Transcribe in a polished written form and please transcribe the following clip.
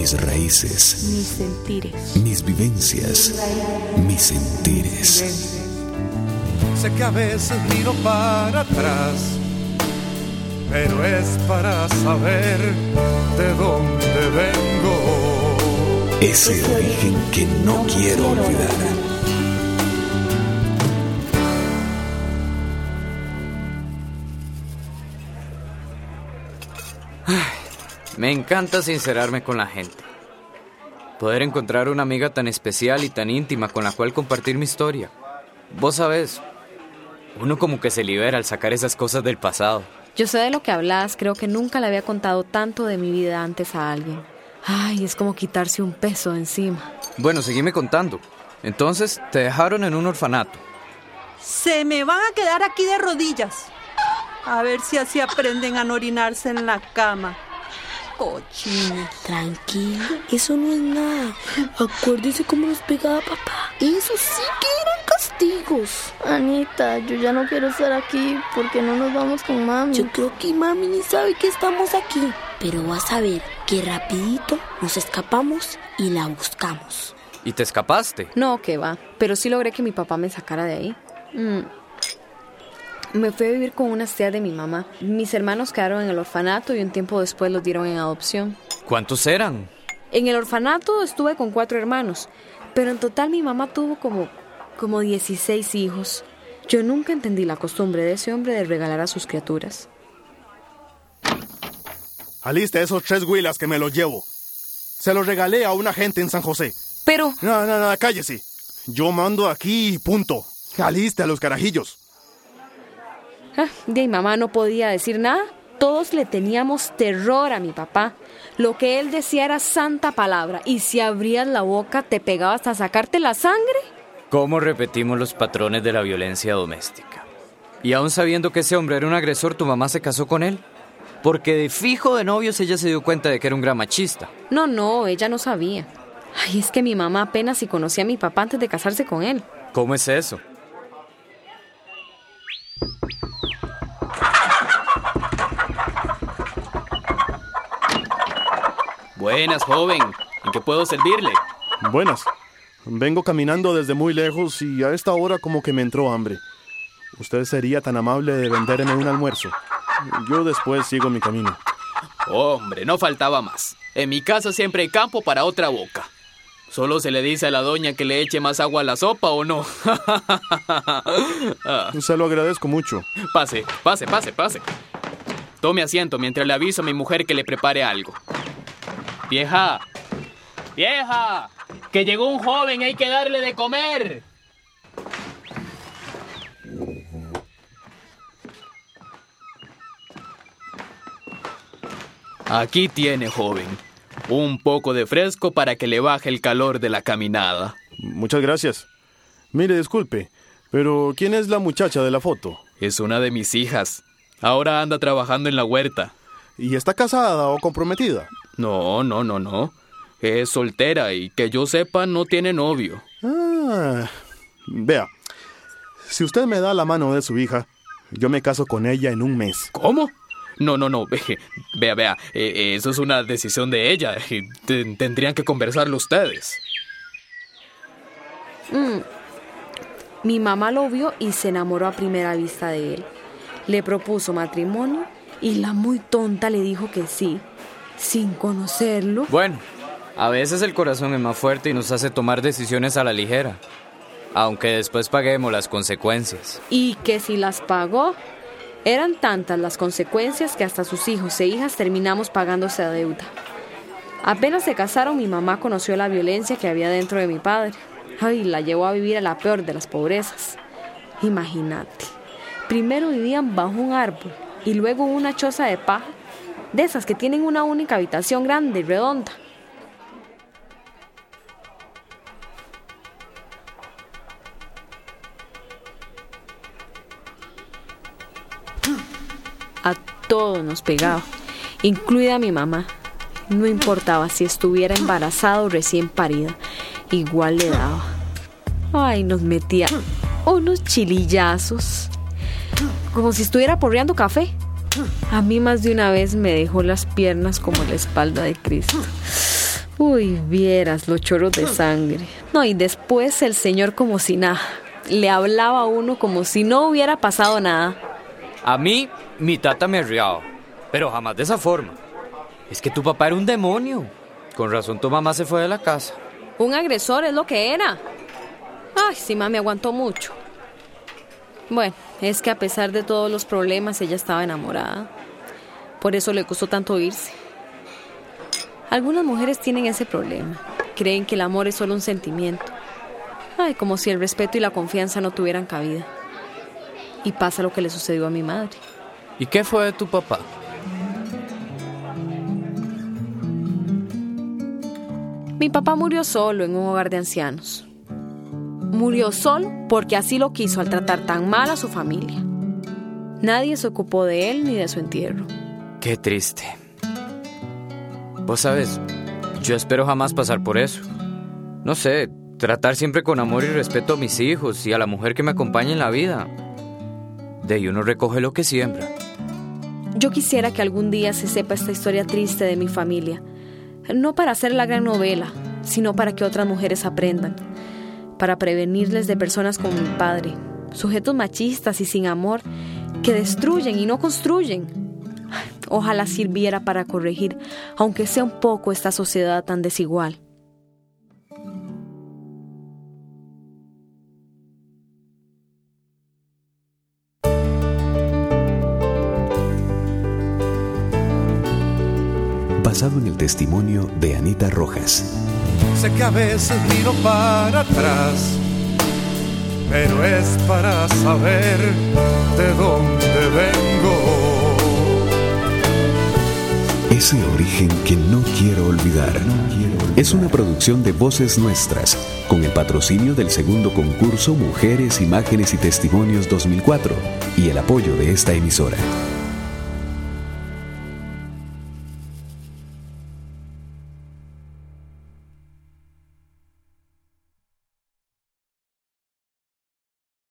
mis raíces, mis sentires, mis vivencias, mis sentires. Sé que a veces miro para atrás, pero es para saber de dónde vengo. Ese origen que no quiero olvidar. Me encanta sincerarme con la gente. Poder encontrar una amiga tan especial y tan íntima con la cual compartir mi historia. Vos sabés, uno como que se libera al sacar esas cosas del pasado. Yo sé de lo que hablas, creo que nunca le había contado tanto de mi vida antes a alguien. Ay, es como quitarse un peso de encima. Bueno, seguime contando. Entonces, te dejaron en un orfanato. Se me van a quedar aquí de rodillas. A ver si así aprenden a no orinarse en la cama. Cochino. Tranquilo, eso no es nada. Acuérdese cómo nos pegaba papá. Eso sí que eran castigos. Anita, yo ya no quiero estar aquí. ¿Por qué no nos vamos con mami? Yo creo que mami ni sabe que estamos aquí. Pero vas a ver que rapidito nos escapamos y la buscamos. ¿Y te escapaste? No, que va. Pero sí logré que mi papá me sacara de ahí. Me fui a vivir con unas tías de mi mamá. Mis hermanos quedaron en el orfanato y un tiempo después los dieron en adopción. ¿Cuántos eran? En el orfanato estuve con 4 hermanos, pero en total mi mamá tuvo como 16 hijos. Yo nunca entendí la costumbre de ese hombre de regalar a sus criaturas. Aliste esos 3 huilas que me los llevo. Se los regalé a una gente en San José. Pero... No, cállese. Yo mando aquí y punto. Aliste a los carajillos. De mi mamá no podía decir nada. Todos le teníamos terror a mi papá. Lo que él decía era santa palabra. Y si abrías la boca te pegaba hasta sacarte la sangre. ¿Cómo repetimos los patrones de la violencia doméstica? Y aún sabiendo que ese hombre era un agresor, ¿tu mamá se casó con él? Porque de fijo de novios ella se dio cuenta de que era un gran machista. No, ella no sabía. Ay, es que mi mamá apenas si conocía a mi papá antes de casarse con él. ¿Cómo es eso? Buenas, joven. ¿En qué puedo servirle? Buenas. Vengo caminando desde muy lejos y a esta hora como que me entró hambre. ¿Usted sería tan amable de venderme un almuerzo? Yo después sigo mi camino. Hombre, no faltaba más. En mi casa siempre hay campo para otra boca. Solo se le dice a la doña que le eche más agua a la sopa, ¿o no? Se lo agradezco mucho. Pase. Tome asiento mientras le aviso a mi mujer que le prepare algo. ¡Vieja! ¡Que llegó un joven! ¡Hay que darle de comer! Aquí tiene, joven. Un poco de fresco para que le baje el calor de la caminada. Muchas gracias. Mire, disculpe, pero ¿quién es la muchacha de la foto? Es una de mis hijas. Ahora anda trabajando en la huerta. ¿Y está casada o comprometida? No. Es soltera y que yo sepa no tiene novio. Vea, si usted me da la mano de su hija, yo me caso con ella en un mes. ¿Cómo? No. Vea, eso es una decisión de ella. Tendrían que conversarlo ustedes. Mi mamá lo vio y se enamoró a primera vista de él. Le propuso matrimonio y la muy tonta le dijo que sí, sin conocerlo. Bueno, a veces el corazón es más fuerte y nos hace tomar decisiones a la ligera, aunque después paguemos las consecuencias. Y que si las pagó, eran tantas las consecuencias que hasta sus hijos e hijas terminamos pagando esa deuda. Apenas se casaron, mi mamá conoció la violencia que había dentro de mi padre. Ay, la llevó a vivir a la peor de las pobrezas. Imagínate, primero vivían bajo un árbol y luego en una choza de paja, de esas que tienen una única habitación grande y redonda. A todos nos pegaba, incluida mi mamá. No importaba si estuviera embarazada o recién parida, igual le daba. Ay, nos metía unos chilillazos, como si estuviera porreando café. A mí más de una vez me dejó las piernas como la espalda de Cristo. Uy, vieras los chorros de sangre. No, y después el señor como si nada. Le hablaba a uno como si no hubiera pasado nada. A mí, mi tata me riaba, pero jamás de esa forma. Es que tu papá era un demonio. Con razón tu mamá se fue de la casa. Un agresor es lo que era. Ay, sí, mami aguantó mucho. Bueno, es que a pesar de todos los problemas, ella estaba enamorada. Por eso le costó tanto irse. Algunas mujeres tienen ese problema. Creen que el amor es solo un sentimiento. Ay, como si el respeto y la confianza no tuvieran cabida. Y pasa lo que le sucedió a mi madre. ¿Y qué fue de tu papá? Mi papá murió solo en un hogar de ancianos. Murió solo porque así lo quiso al tratar tan mal a su familia. Nadie se ocupó de él ni de su entierro. Qué triste. Vos sabes, yo espero jamás pasar por eso. No sé, tratar siempre con amor y respeto a mis hijos y a la mujer que me acompaña en la vida. De ahí uno recoge lo que siembra. Yo quisiera que algún día se sepa esta historia triste de mi familia. No para hacer la gran novela, sino para que otras mujeres aprendan. Para prevenirles de personas como mi padre, sujetos machistas y sin amor, que destruyen y no construyen. Ojalá sirviera para corregir, aunque sea un poco, esta sociedad tan desigual. Basado en el testimonio de Anita Rojas. Sé que a veces miro para atrás, pero es para saber de dónde vengo. Ese origen que no quiero olvidar. Es una producción de Voces Nuestras, con el patrocinio del segundo concurso Mujeres, Imágenes y Testimonios 2004 y el apoyo de esta emisora.